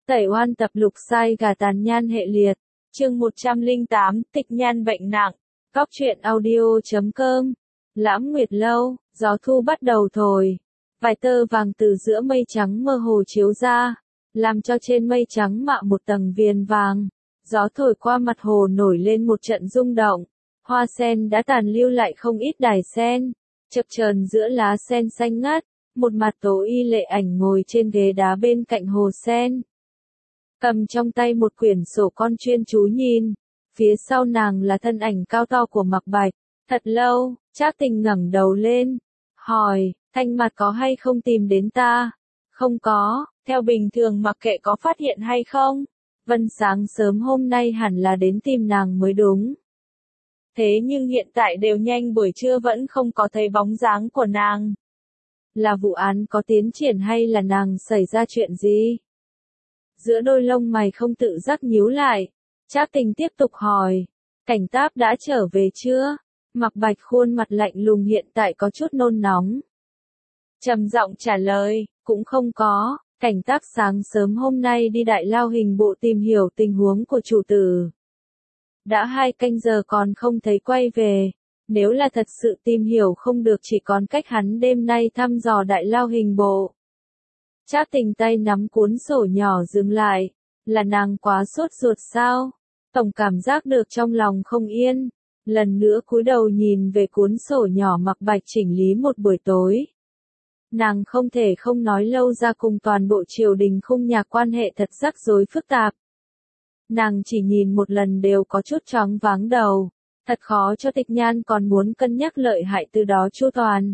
Tẩy oan tập lục sai gà tàn nhan hệ liệt. Chương 108, tịch nhan bệnh nặng. Cóc truyện audio.com. Lãm Nguyệt Lâu, gió thu bắt đầu thổi. Vài tơ vàng từ giữa mây trắng mơ hồ chiếu ra, làm cho trên mây trắng mạ một tầng viền vàng. Gió thổi qua mặt hồ nổi lên một trận rung động. Hoa sen đã tàn lưu lại không ít đài sen. Chập chờn giữa lá sen xanh ngắt, một mặt tố y lệ ảnh ngồi trên ghế đá bên cạnh hồ sen. Cầm trong tay một quyển sổ con chuyên chú nhìn. Phía sau nàng là thân ảnh cao to của Mạc Bạch. Thật lâu, Trác Tình ngẩng đầu lên, hỏi, Thanh Mạt có hay không tìm đến ta? Không có, theo bình thường mặc kệ có phát hiện hay không. Vân sáng sớm hôm nay hẳn là đến tìm nàng mới đúng. Thế nhưng hiện tại đều nhanh buổi trưa vẫn không có thấy bóng dáng của nàng. Là vụ án có tiến triển hay là nàng xảy ra chuyện gì? Giữa đôi lông mày không tự giác nhíu lại, Trác Tình tiếp tục hỏi, Cảnh Táp đã trở về chưa? Mạc Bạch khuôn mặt lạnh lùng hiện tại có chút nôn nóng. Trầm giọng trả lời, cũng không có, Cảnh Táp sáng sớm hôm nay đi Đại Lao Hình bộ tìm hiểu tình huống của chủ tử. Đã 2 canh giờ còn không thấy quay về, nếu là thật sự tìm hiểu không được chỉ còn cách hắn đêm nay thăm dò Đại Lao Hình bộ. Trác Tình tay nắm cuốn sổ nhỏ dừng lại, là nàng quá sốt ruột sao? Tổng cảm giác được trong lòng không yên, lần nữa cúi đầu nhìn về cuốn sổ nhỏ Mạc Bạch chỉnh lý một buổi tối. Nàng không thể không nói lâu ra cùng toàn bộ triều đình khung nhạc quan hệ thật rắc rối phức tạp. Nàng chỉ nhìn một lần đều có chút choáng váng đầu, thật khó cho Tịch Nhan còn muốn cân nhắc lợi hại từ đó chu toàn.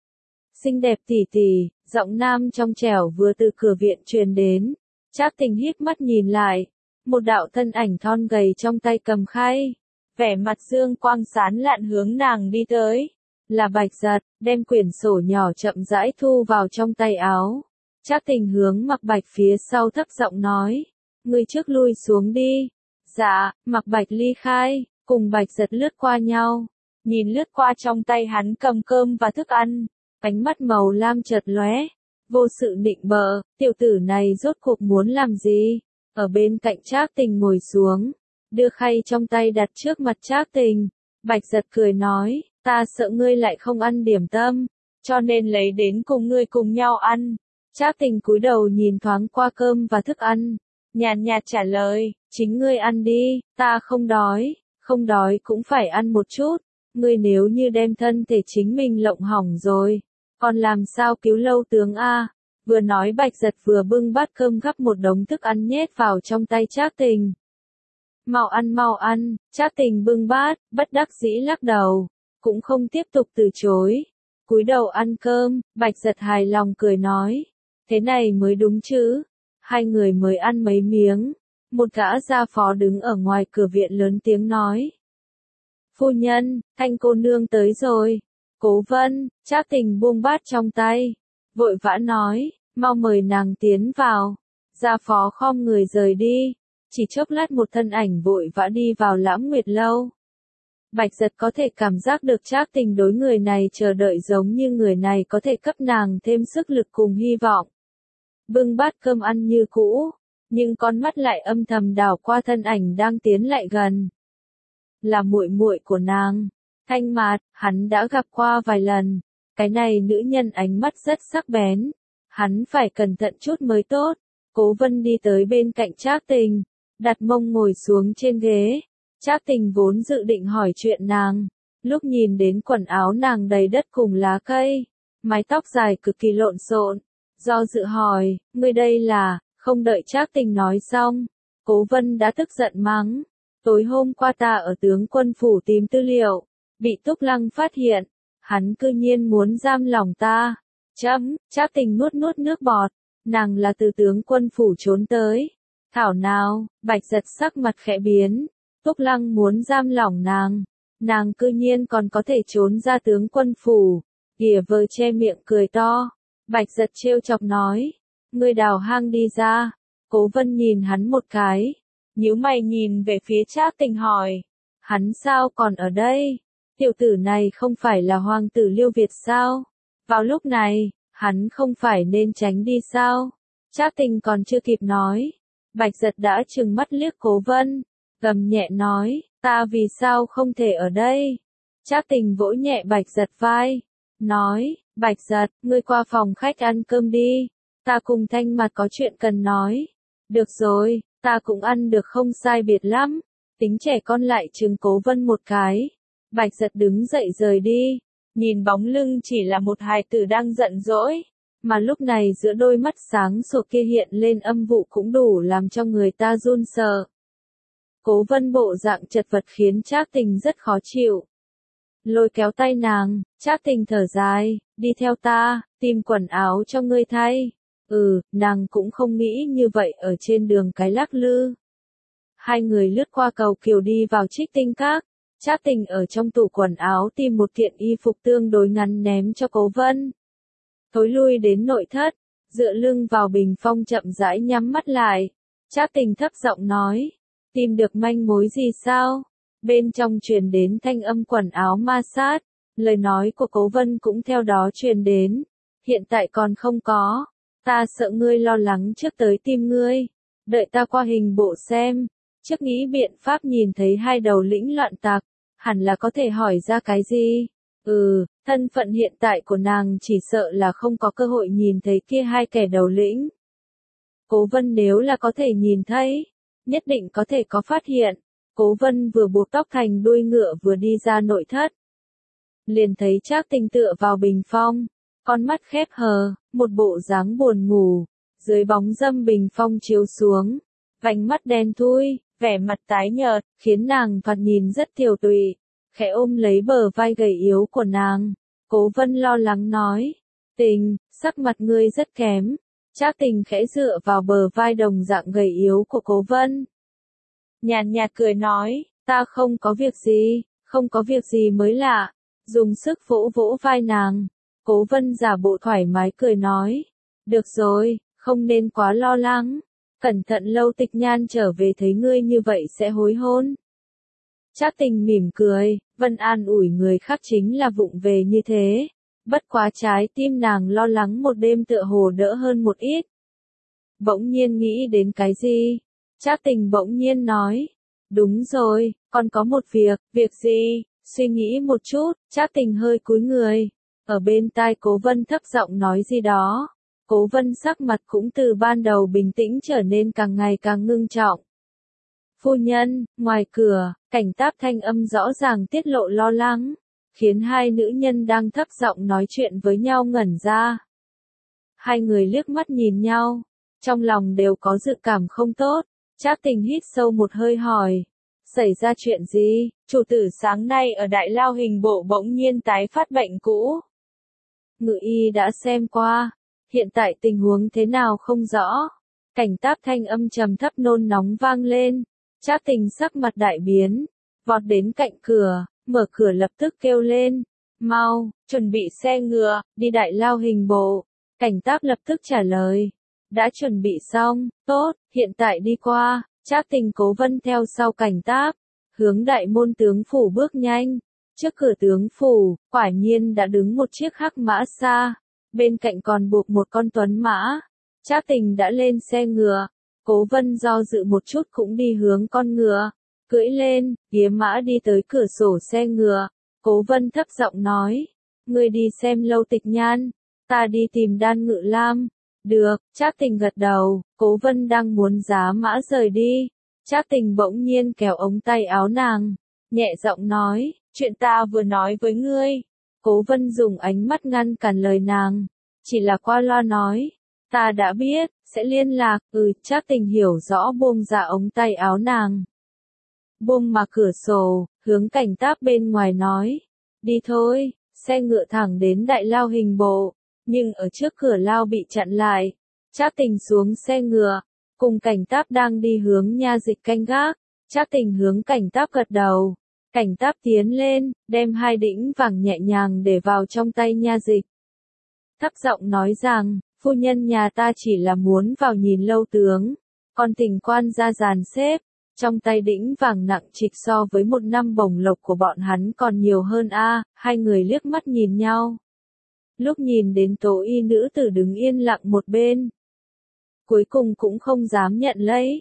Xinh đẹp tỉ tỉ, giọng nam trong trẻo vừa từ cửa viện truyền đến. Trác Tình hít mắt nhìn lại, một đạo thân ảnh thon gầy trong tay cầm khay, vẻ mặt dương quang sáng lạn hướng nàng đi tới. Là Bạch Giật, đem quyển sổ nhỏ chậm rãi thu vào trong tay áo. Trác Tình hướng Mạc Bạch phía sau thấp giọng nói, ngươi trước lui xuống đi. Dạ, Mạc Bạch ly khai, cùng Bạch Giật lướt qua nhau, nhìn lướt qua trong tay hắn cầm cơm và thức ăn. Ánh mắt màu lam chợt lóe, vô sự nịnh bợ, tiểu tử này rốt cuộc muốn làm gì? Ở bên cạnh Trác Tình ngồi xuống, đưa khay trong tay đặt trước mặt Trác Tình. Bạch Giật cười nói, ta sợ ngươi lại không ăn điểm tâm, cho nên lấy đến cùng ngươi cùng nhau ăn. Trác Tình cúi đầu nhìn thoáng qua cơm và thức ăn, nhàn nhạt trả lời, chính ngươi ăn đi, ta không đói cũng phải ăn một chút. Ngươi nếu như đem thân thể chính mình lộng hỏng rồi, còn làm sao cứu Lâu tướng a? Vừa nói Bạch Giật vừa bưng bát cơm gắp một đống thức ăn nhét vào trong tay Trác Tình. Mau ăn, Trác Tình bưng bát, bất đắc dĩ lắc đầu, cũng không tiếp tục từ chối. Cúi đầu ăn cơm, Bạch Giật hài lòng cười nói, thế này mới đúng chứ. Hai người mới ăn mấy miếng, một gã gia phó đứng ở ngoài cửa viện lớn tiếng nói, phu nhân, Thanh cô nương tới rồi. Cố Vân, Trác Tình buông bát trong tay, vội vã nói, mau mời nàng tiến vào. Gia phó khom người rời đi, chỉ chốc lát một thân ảnh vội vã đi vào Lãm Nguyệt Lâu. Bạch Giật có thể cảm giác được Trác Tình đối người này chờ đợi giống như người này có thể cấp nàng thêm sức lực cùng hy vọng. Bưng bát cơm ăn như cũ, nhưng con mắt lại âm thầm đảo qua thân ảnh đang tiến lại gần. Là muội muội của nàng. Thanh Mạt, hắn đã gặp qua vài lần, cái này nữ nhân ánh mắt rất sắc bén, hắn phải cẩn thận chút mới tốt. Cố Vân đi tới bên cạnh Trác Tình, đặt mông ngồi xuống trên ghế. Trác Tình vốn dự định hỏi chuyện nàng, lúc nhìn đến quần áo nàng đầy đất cùng lá cây, mái tóc dài cực kỳ lộn xộn, do dự hỏi, ngươi đây là, không đợi Trác Tình nói xong, Cố Vân đã tức giận mắng, tối hôm qua ta ở tướng quân phủ tìm tư liệu, bị Túc Lăng phát hiện, hắn cư nhiên muốn giam lỏng ta. Trác Tình nuốt nước bọt, nàng là từ tướng quân phủ trốn tới. Thảo nào, Bạch Giật sắc mặt khẽ biến, Túc Lăng muốn giam lỏng nàng cư nhiên còn có thể trốn ra tướng quân phủ. Ghìa vờ che miệng cười to, Bạch Giật trêu chọc nói, ngươi đào hang đi ra. Cố Vân nhìn hắn một cái, nhíu mày nhìn về phía Trác Tình hỏi, hắn sao còn ở đây? Tiểu tử này không phải là hoàng tử Liêu Việt sao? Vào lúc này, hắn không phải nên tránh đi sao? Trác Tình còn chưa kịp nói, Bạch Giật đã trừng mắt liếc Cố Vân, gầm nhẹ nói, ta vì sao không thể ở đây? Trác Tình vỗ nhẹ Bạch Giật vai, nói, Bạch Giật, ngươi qua phòng khách ăn cơm đi, ta cùng Thanh Mặt có chuyện cần nói. Được rồi, ta cũng ăn được không sai biệt lắm. Tính trẻ con lại trừng Cố Vân một cái. Bạch Giật đứng dậy rời đi, nhìn bóng lưng chỉ là một hài tử đang giận dỗi, mà lúc này giữa đôi mắt sáng sủa kia hiện lên âm vụ cũng đủ làm cho người ta run sợ. Cố Vân bộ dạng chật vật khiến Trác Tình rất khó chịu. Lôi kéo tay nàng, Trác Tình thở dài, đi theo ta, tìm quần áo cho ngươi thay. Nàng cũng không nghĩ như vậy ở trên đường cái lắc lư. Hai người lướt qua cầu Kiều đi vào Trích Tinh Các. Trác Tình ở trong tủ quần áo tìm một kiện y phục tương đối ngắn ném cho Cố Vân. Thối lui đến nội thất, dựa lưng vào bình phong chậm rãi nhắm mắt lại. Trác Tình thấp giọng nói, tìm được manh mối gì sao? Bên trong truyền đến thanh âm quần áo ma sát, lời nói của Cố Vân cũng theo đó truyền đến. Hiện tại còn không có, ta sợ ngươi lo lắng trước tới tìm ngươi, đợi ta qua hình bộ xem. Trước nghĩ biện pháp nhìn thấy hai đầu lĩnh loạn tặc, hẳn là có thể hỏi ra cái gì. Thân phận hiện tại của nàng chỉ sợ là không có cơ hội nhìn thấy kia hai kẻ đầu lĩnh. Cố Vân nếu là có thể nhìn thấy, nhất định có thể có phát hiện. Cố Vân vừa buộc tóc thành đuôi ngựa vừa đi ra nội thất. Liền thấy Trác Tình tựa vào bình phong, con mắt khép hờ, một bộ dáng buồn ngủ, dưới bóng râm bình phong chiếu xuống, vành mắt đen thui, vẻ mặt tái nhợt, khiến nàng thoạt nhìn rất tiều tụy, khẽ ôm lấy bờ vai gầy yếu của nàng. Cố Vân lo lắng nói, Tình, sắc mặt ngươi rất kém. Trác Tình khẽ dựa vào bờ vai đồng dạng gầy yếu của Cố Vân. Nhàn nhạt cười nói, ta không có việc gì, không có việc gì mới lạ, dùng sức vỗ vỗ vai nàng. Cố Vân giả bộ thoải mái cười nói, được rồi, không nên quá lo lắng, cẩn thận Lâu Tịch Nhan trở về thấy ngươi như vậy sẽ hối hôn. Trác Tình mỉm cười, Vân an ủi người khác chính là vụng về như thế, bất quá trái tim nàng lo lắng một đêm tựa hồ đỡ hơn một ít. Bỗng nhiên nghĩ đến cái gì? Trác Tình bỗng nhiên nói, đúng rồi, còn có một việc gì? Suy nghĩ một chút, Trác Tình hơi cúi người, ở bên tai Cố Vân thấp giọng nói gì đó. Cố Vân sắc mặt cũng từ ban đầu bình tĩnh trở nên càng ngày càng ngưng trọng. Phu nhân, ngoài cửa, Cảnh Táp thanh âm rõ ràng tiết lộ lo lắng, khiến hai nữ nhân đang thấp giọng nói chuyện với nhau ngẩn ra. Hai người liếc mắt nhìn nhau, trong lòng đều có dự cảm không tốt. Trác Tình hít sâu một hơi hỏi, xảy ra chuyện gì? Chủ tử sáng nay ở Đại Lao Hình Bộ bỗng nhiên tái phát bệnh cũ. Ngự y đã xem qua, hiện tại tình huống thế nào không rõ. Cảnh Táp thanh âm trầm thấp nôn nóng vang lên. Trác Tình sắc mặt đại biến, vọt đến cạnh cửa, mở cửa lập tức kêu lên, mau, chuẩn bị xe ngựa, đi Đại Lao Hình Bộ. Cảnh Táp lập tức trả lời, đã chuẩn bị xong, tốt, hiện tại đi qua. Trác Tình Cố Vân theo sau Cảnh Táp, hướng đại môn tướng phủ bước nhanh. Trước cửa tướng phủ, quả nhiên đã đứng một chiếc hắc mã xa, bên cạnh còn buộc một con tuấn mã. Trác Tình đã lên xe ngựa, Cố Vân do dự một chút cũng đi hướng con ngựa, cưỡi lên, ghé mã đi tới cửa sổ xe ngựa. Cố Vân thấp giọng nói, ngươi đi xem Lâu Tịch Nhan, ta đi tìm Đan Ngự Lam. Được, Trác Tình gật đầu. Cố Vân đang muốn giá mã rời đi, Trác Tình bỗng nhiên kéo ống tay áo nàng, nhẹ giọng nói, chuyện ta vừa nói với ngươi. Cố Vân dùng ánh mắt ngăn cản lời nàng, chỉ là qua loa nói, ta đã biết, sẽ liên lạc. Trác Tình hiểu rõ buông ra ống tay áo nàng, buông mà cửa sổ, hướng Cảnh Táp bên ngoài nói, đi thôi. Xe ngựa thẳng đến Đại Lao Hình Bộ, nhưng ở trước cửa lao bị chặn lại. Trác Tình xuống xe ngựa, cùng Cảnh Táp đang đi hướng nha dịch canh gác. Trác Tình hướng Cảnh Táp gật đầu. Cảnh Táp tiến lên, đem hai đĩnh vàng nhẹ nhàng để vào trong tay nha dịch. Thấp giọng nói rằng, phu nhân nhà ta chỉ là muốn vào nhìn Lâu tướng, còn Tình quan ra dàn xếp. Trong tay đĩnh vàng nặng trịch so với một năm bổng lộc của bọn hắn còn nhiều hơn a. Hai người liếc mắt nhìn nhau. Lúc nhìn đến Tố Y nữ tử đứng yên lặng một bên, cuối cùng cũng không dám nhận lấy,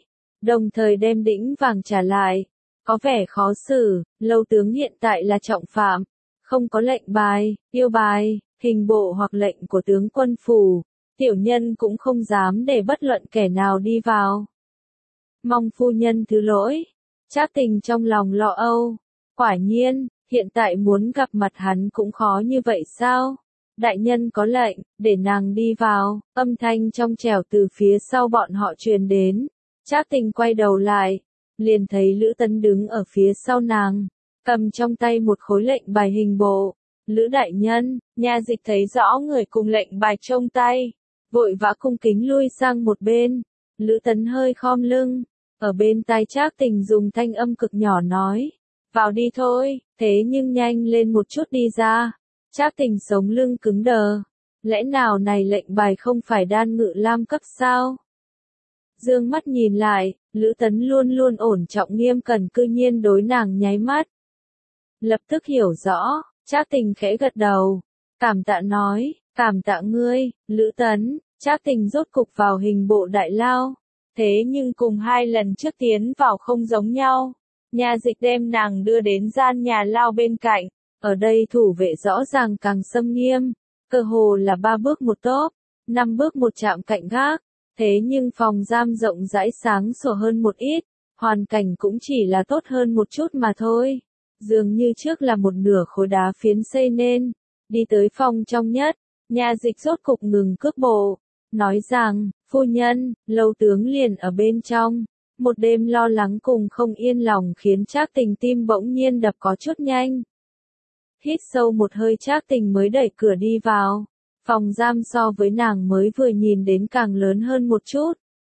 đồng thời đem đĩnh vàng trả lại. Có vẻ khó xử, Lâu tướng hiện tại là trọng phạm, không có lệnh bài, yêu bài, hình bộ hoặc lệnh của tướng quân phủ, tiểu nhân cũng không dám để bất luận kẻ nào đi vào. Mong phu nhân thứ lỗi. Trác Tình trong lòng lo âu. Quả nhiên, hiện tại muốn gặp mặt hắn cũng khó như vậy sao? Đại nhân có lệnh, để nàng đi vào, âm thanh trong trẻo từ phía sau bọn họ truyền đến. Trác Tình quay đầu lại, liền thấy Lữ Tấn đứng ở phía sau nàng, cầm trong tay một khối lệnh bài hình bộ. Lữ đại nhân, nha dịch thấy rõ người cùng lệnh bài trong tay, vội vã cung kính lui sang một bên. Lữ Tấn hơi khom lưng, ở bên tai Trác Tình dùng thanh âm cực nhỏ nói, vào đi thôi, thế nhưng nhanh lên một chút đi ra. Trác Tình sống lưng cứng đờ, lẽ nào này lệnh bài không phải đan ngự lam cấp sao? Dương mắt nhìn lại, Lữ Tấn luôn luôn ổn trọng nghiêm cẩn cư nhiên đối nàng nháy mắt. Lập tức hiểu rõ, Trác Tình khẽ gật đầu, cảm tạ nói, cảm tạ ngươi, Lữ Tấn. Trác Tình rốt cục vào hình bộ đại lao, thế nhưng cùng hai lần trước tiến vào không giống nhau. Nha dịch đem nàng đưa đến gian nhà lao bên cạnh, ở đây thủ vệ rõ ràng càng xâm nghiêm, cơ hồ là 3 bước một tốp, 5 bước một chạm cạnh gác, thế nhưng phòng giam rộng rãi sáng sủa hơn một ít, hoàn cảnh cũng chỉ là tốt hơn một chút mà thôi. Dường như trước là một nửa khối đá phiến xây nên, đi tới phòng trong nhất, nha dịch rốt cục ngừng cước bộ, nói rằng, phu nhân, Lâu tướng liền ở bên trong. Một đêm lo lắng cùng không yên lòng khiến Trác Tình tim bỗng nhiên đập có chút nhanh. Hít sâu một hơi Trác Tình mới đẩy cửa đi vào. Phòng giam so với nàng mới vừa nhìn đến càng lớn hơn một chút.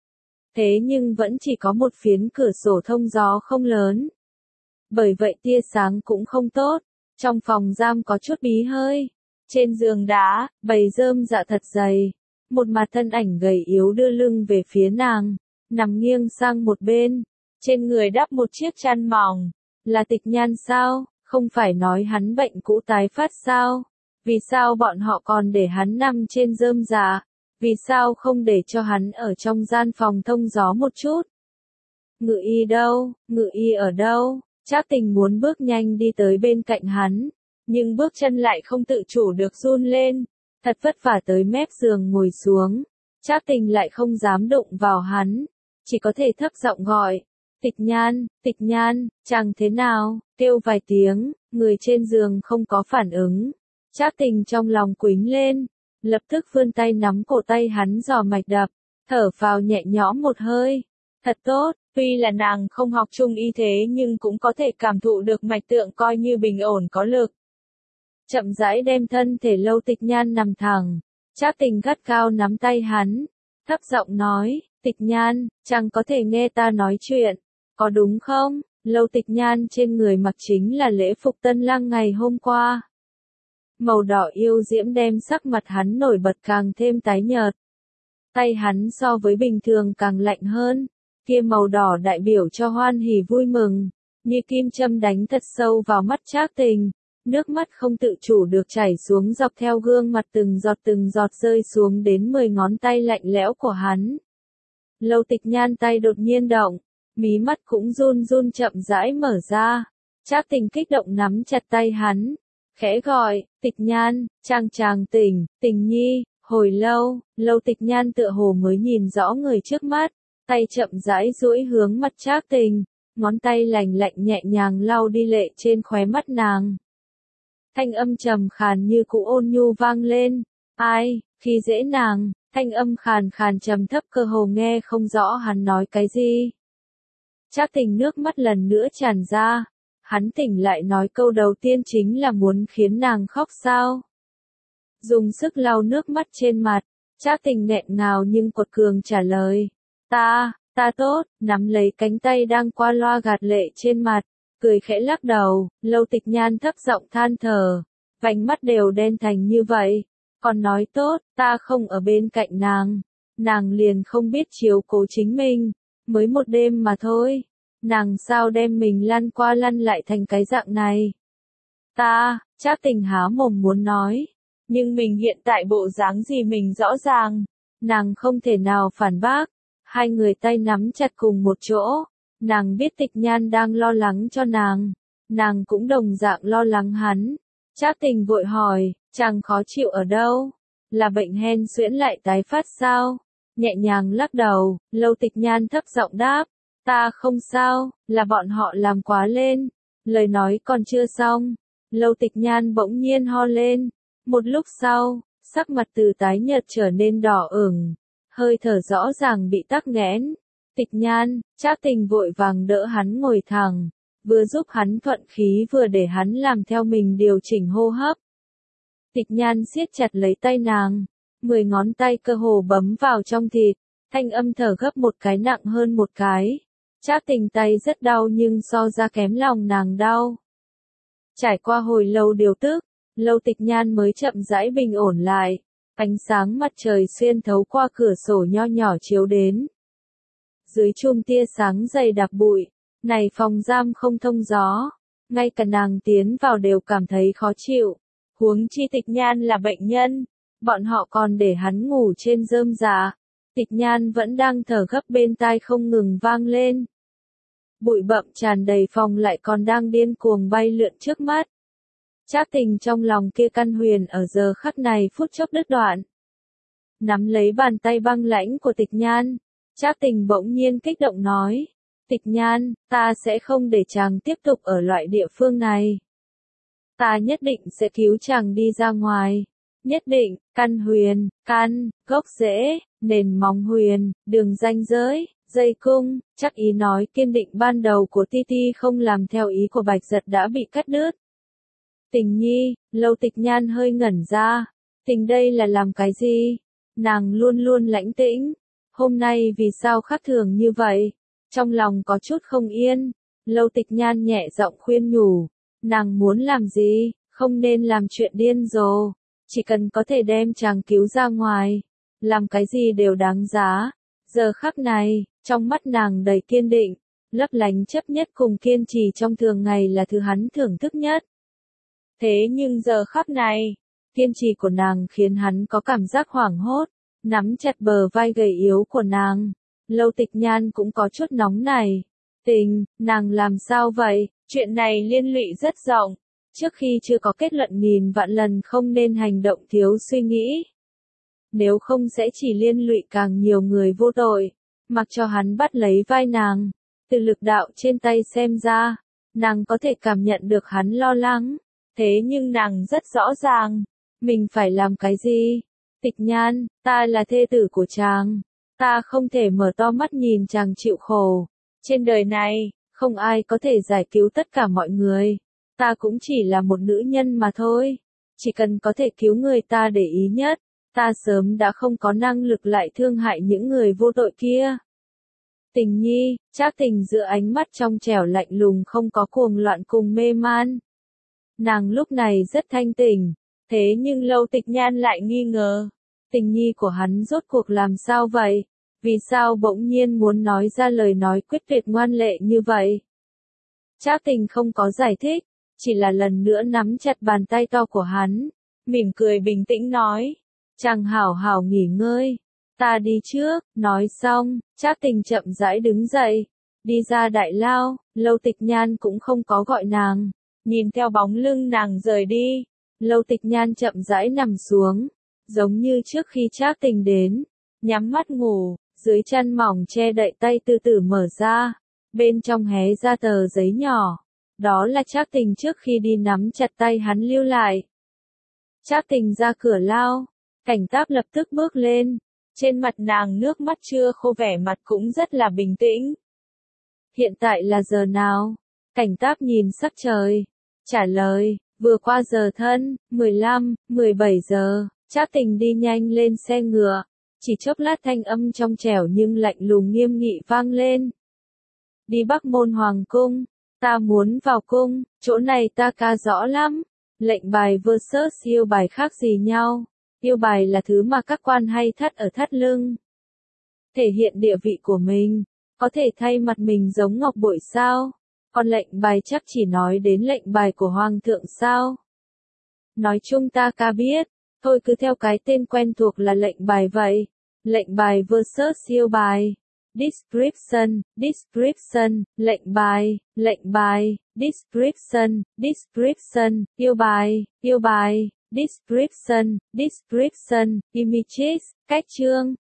Thế nhưng vẫn chỉ có một phiến cửa sổ thông gió không lớn. Bởi vậy tia sáng cũng không tốt. Trong phòng giam có chút bí hơi. Trên giường đá, bầy rơm dạ thật dày. Một mặt thân ảnh gầy yếu đưa lưng về phía nàng, nằm nghiêng sang một bên. Trên người đắp một chiếc chăn mỏng. Là Tịch Nhan sao? Không phải nói hắn bệnh cũ tái phát sao? Vì sao bọn họ còn để hắn nằm trên rơm dạ? Vì sao không để cho hắn ở trong gian phòng thông gió một chút? Ngự y đâu? Ngự y ở đâu? Trác Tình muốn bước nhanh đi tới bên cạnh hắn, nhưng bước chân lại không tự chủ được run lên. Thật vất vả tới mép giường ngồi xuống, Trác Tình lại không dám đụng vào hắn, chỉ có thể thấp giọng gọi, Tịch Nhan, chàng thế nào, kêu vài tiếng, người trên giường không có phản ứng. Trác Tình trong lòng quĩnh lên, lập tức vươn tay nắm cổ tay hắn dò mạch đập, thở phào nhẹ nhõm một hơi. Thật tốt, tuy là nàng không học trung y thế nhưng cũng có thể cảm thụ được mạch tượng coi như bình ổn có lực. Chậm rãi đem thân thể Lâu Tịch Nhan nằm thẳng, Trác Tình gắt gao nắm tay hắn, thấp giọng nói, Tịch Nhan, chàng có thể nghe ta nói chuyện, có đúng không? Lâu Tịch Nhan trên người mặc chính là lễ phục tân lang ngày hôm qua. Màu đỏ yêu diễm đem sắc mặt hắn nổi bật càng thêm tái nhợt. Tay hắn so với bình thường càng lạnh hơn, kia màu đỏ đại biểu cho hoan hỉ vui mừng, như kim châm đánh thật sâu vào mắt Trác Tình. Nước mắt không tự chủ được chảy xuống dọc theo gương mặt từng giọt rơi xuống đến 10 ngón tay lạnh lẽo của hắn. Lâu Tịch Nhan tay đột nhiên động, mí mắt cũng run run chậm rãi mở ra. Trác Tình kích động nắm chặt tay hắn, khẽ gọi, Tịch Nhan, chàng tỉnh, Tình nhi. Hồi lâu, Lâu Tịch Nhan tựa hồ mới nhìn rõ người trước mắt, tay chậm rãi duỗi hướng mặt Trác Tình, ngón tay lạnh lạnh nhẹ nhàng lau đi lệ trên khóe mắt nàng. Thanh âm trầm khàn như cũ ôn nhu vang lên, ai, khi dễ nàng, thanh âm khàn khàn trầm thấp cơ hồ nghe không rõ hắn nói cái gì. Trác Tình nước mắt lần nữa tràn ra, hắn tỉnh lại nói câu đầu tiên chính là muốn khiến nàng khóc sao. Dùng sức lau nước mắt trên mặt, Trác Tình nghẹn ngào nhưng quật cường trả lời, ta tốt, nắm lấy cánh tay đang qua loa gạt lệ trên mặt. Cười khẽ lắc đầu, Lâu Tịch Nhan thấp giọng than thở, vành mắt đều đen thành như vậy, còn nói tốt, ta không ở bên cạnh nàng liền không biết chiếu cố chính mình, mới một đêm mà thôi, nàng sao đem mình lăn qua lăn lại thành cái dạng này. Trác Tình há mồm muốn nói, nhưng mình hiện tại bộ dáng gì mình rõ ràng, nàng không thể nào phản bác, Hai người tay nắm chặt cùng một chỗ. Nàng biết Tịch Nhan đang lo lắng cho nàng. Nàng cũng đồng dạng lo lắng hắn. Trác Tình vội hỏi, chàng khó chịu ở đâu? Là bệnh hen suyễn lại tái phát sao? Nhẹ nhàng lắc đầu, Lâu Tịch Nhan thấp giọng đáp, ta không sao, là bọn họ làm quá lên. Lời nói còn chưa xong, Lâu Tịch Nhan bỗng nhiên ho lên. Một lúc sau, sắc mặt từ tái nhợt trở nên đỏ ửng, hơi thở rõ ràng bị tắc nghẽn. Tịch Nhan, Trác Tình vội vàng đỡ hắn ngồi thẳng, vừa giúp hắn thuận khí vừa để hắn làm theo mình điều chỉnh hô hấp. Tịch Nhan siết chặt lấy tay nàng, 10 ngón tay cơ hồ bấm vào trong thịt, thanh âm thở gấp một cái nặng hơn một cái. Trác Tình tay rất đau nhưng so ra kém lòng nàng đau. Trải qua hồi lâu điều tức, Lâu Tịch Nhan mới chậm rãi bình ổn lại, ánh sáng mặt trời xuyên thấu qua cửa sổ nho nhỏ chiếu đến. Dưới chùm tia sáng dày đặc bụi, này phòng giam không thông gió, ngay cả nàng tiến vào đều cảm thấy khó chịu. Huống chi Tịch Nhan là bệnh nhân, bọn họ còn để hắn ngủ trên rơm rạ. Tịch Nhan vẫn đang thở gấp bên tai không ngừng vang lên. Bụi bặm tràn đầy phòng lại còn đang điên cuồng bay lượn trước mắt. Trác Tình trong lòng kia căn huyền ở giờ khắc này phút chốc đứt đoạn. Nắm lấy bàn tay băng lãnh của Tịch Nhan, Trác Tình bỗng nhiên kích động nói, Tịch Nhan, ta sẽ không để chàng tiếp tục ở loại địa phương này. Ta nhất định sẽ cứu chàng đi ra ngoài. Nhất định, căn huyền, căn, gốc rễ, nền móng huyền, đường ranh giới, dây cung, chắc ý nói kiên định ban đầu của Titi không làm theo ý của Bạch Giật đã bị cắt đứt. Tình nhi, Lâu Tịch Nhan hơi ngẩn ra. Tình đây là làm cái gì? Nàng luôn luôn lãnh tĩnh. Hôm nay vì sao khác thường như vậy? Trong lòng có chút không yên. Lâu Tịch Nhan nhẹ giọng khuyên nhủ. Nàng muốn làm gì? Không nên làm chuyện điên rồ. Chỉ cần có thể đem chàng cứu ra ngoài. Làm cái gì đều đáng giá. Giờ khắc này, trong mắt nàng đầy kiên định. Lấp lánh chấp nhất cùng kiên trì trong thường ngày là thứ hắn thưởng thức nhất. Thế nhưng giờ khắc này, kiên trì của nàng khiến hắn có cảm giác hoảng hốt, nắm chặt bờ vai gầy yếu của nàng. Lâu Tịch Nhan cũng có chút nóng này. Tình, nàng làm sao vậy? Chuyện này liên lụy rất rộng. Trước khi chưa có kết luận nghìn vạn lần không nên hành động thiếu suy nghĩ. Nếu không sẽ chỉ liên lụy càng nhiều người vô tội. Mặc cho hắn bắt lấy vai nàng. Từ lực đạo trên tay xem ra, nàng có thể cảm nhận được hắn lo lắng. Thế nhưng nàng rất rõ ràng, mình phải làm cái gì? Tịch Nhan, ta là thê tử của chàng. Ta không thể mở to mắt nhìn chàng chịu khổ. Trên đời này, không ai có thể giải cứu tất cả mọi người. Ta cũng chỉ là một nữ nhân mà thôi. Chỉ cần có thể cứu người ta để ý nhất, ta sớm đã không có năng lực lại thương hại những người vô tội kia. Tình nhi, Trác Tình giữa ánh mắt trong trẻo lạnh lùng không có cuồng loạn cùng mê man. Nàng lúc này rất thanh tỉnh, thế nhưng Lâu Tịch Nhan lại nghi ngờ. Tình nhi của hắn rốt cuộc làm sao vậy? Vì sao bỗng nhiên muốn nói ra lời nói quyết tuyệt ngoan lệ như vậy? Trác Tình không có giải thích, chỉ là lần nữa nắm chặt bàn tay to của hắn, mỉm cười bình tĩnh nói, chàng hảo hảo nghỉ ngơi, ta đi trước. Nói xong, Trác Tình chậm rãi đứng dậy, đi ra đại lao. Lâu Tịch Nhan cũng không có gọi nàng, nhìn theo bóng lưng nàng rời đi, Lâu Tịch Nhan chậm rãi nằm xuống, giống như trước khi Trác Tình đến, nhắm mắt ngủ, dưới chăn mỏng che đậy tay từ từ mở ra, bên trong hé ra tờ giấy nhỏ, đó là Trác Tình trước khi đi nắm chặt tay hắn lưu lại. Trác Tình ra cửa lao, Cảnh Táp lập tức bước lên, trên mặt nàng nước mắt chưa khô, vẻ mặt cũng rất là bình tĩnh. Hiện tại là giờ nào? Cảnh Táp nhìn sắc trời, trả lời, vừa qua giờ thân, 15, 17 giờ. Trác Tình đi nhanh lên xe ngựa, chỉ chốc lát thanh âm trong trẻo nhưng lạnh lùng nghiêm nghị vang lên. Đi Bắc Môn Hoàng Cung, ta muốn vào cung, chỗ này ta ca rõ lắm. Lệnh bài versus yêu bài khác gì nhau? Yêu bài là thứ mà các quan hay thắt ở thắt lưng, thể hiện địa vị của mình, có thể thay mặt mình giống ngọc bội sao? Còn lệnh bài chắc chỉ nói đến lệnh bài của Hoàng thượng sao? Nói chung ta ca biết, thôi cứ theo cái tên quen thuộc là lệnh bài vậy. Lệnh bài versus yêu bài. description, description, lệnh bài, description, description, yêu bài, description, description, images, cách chương.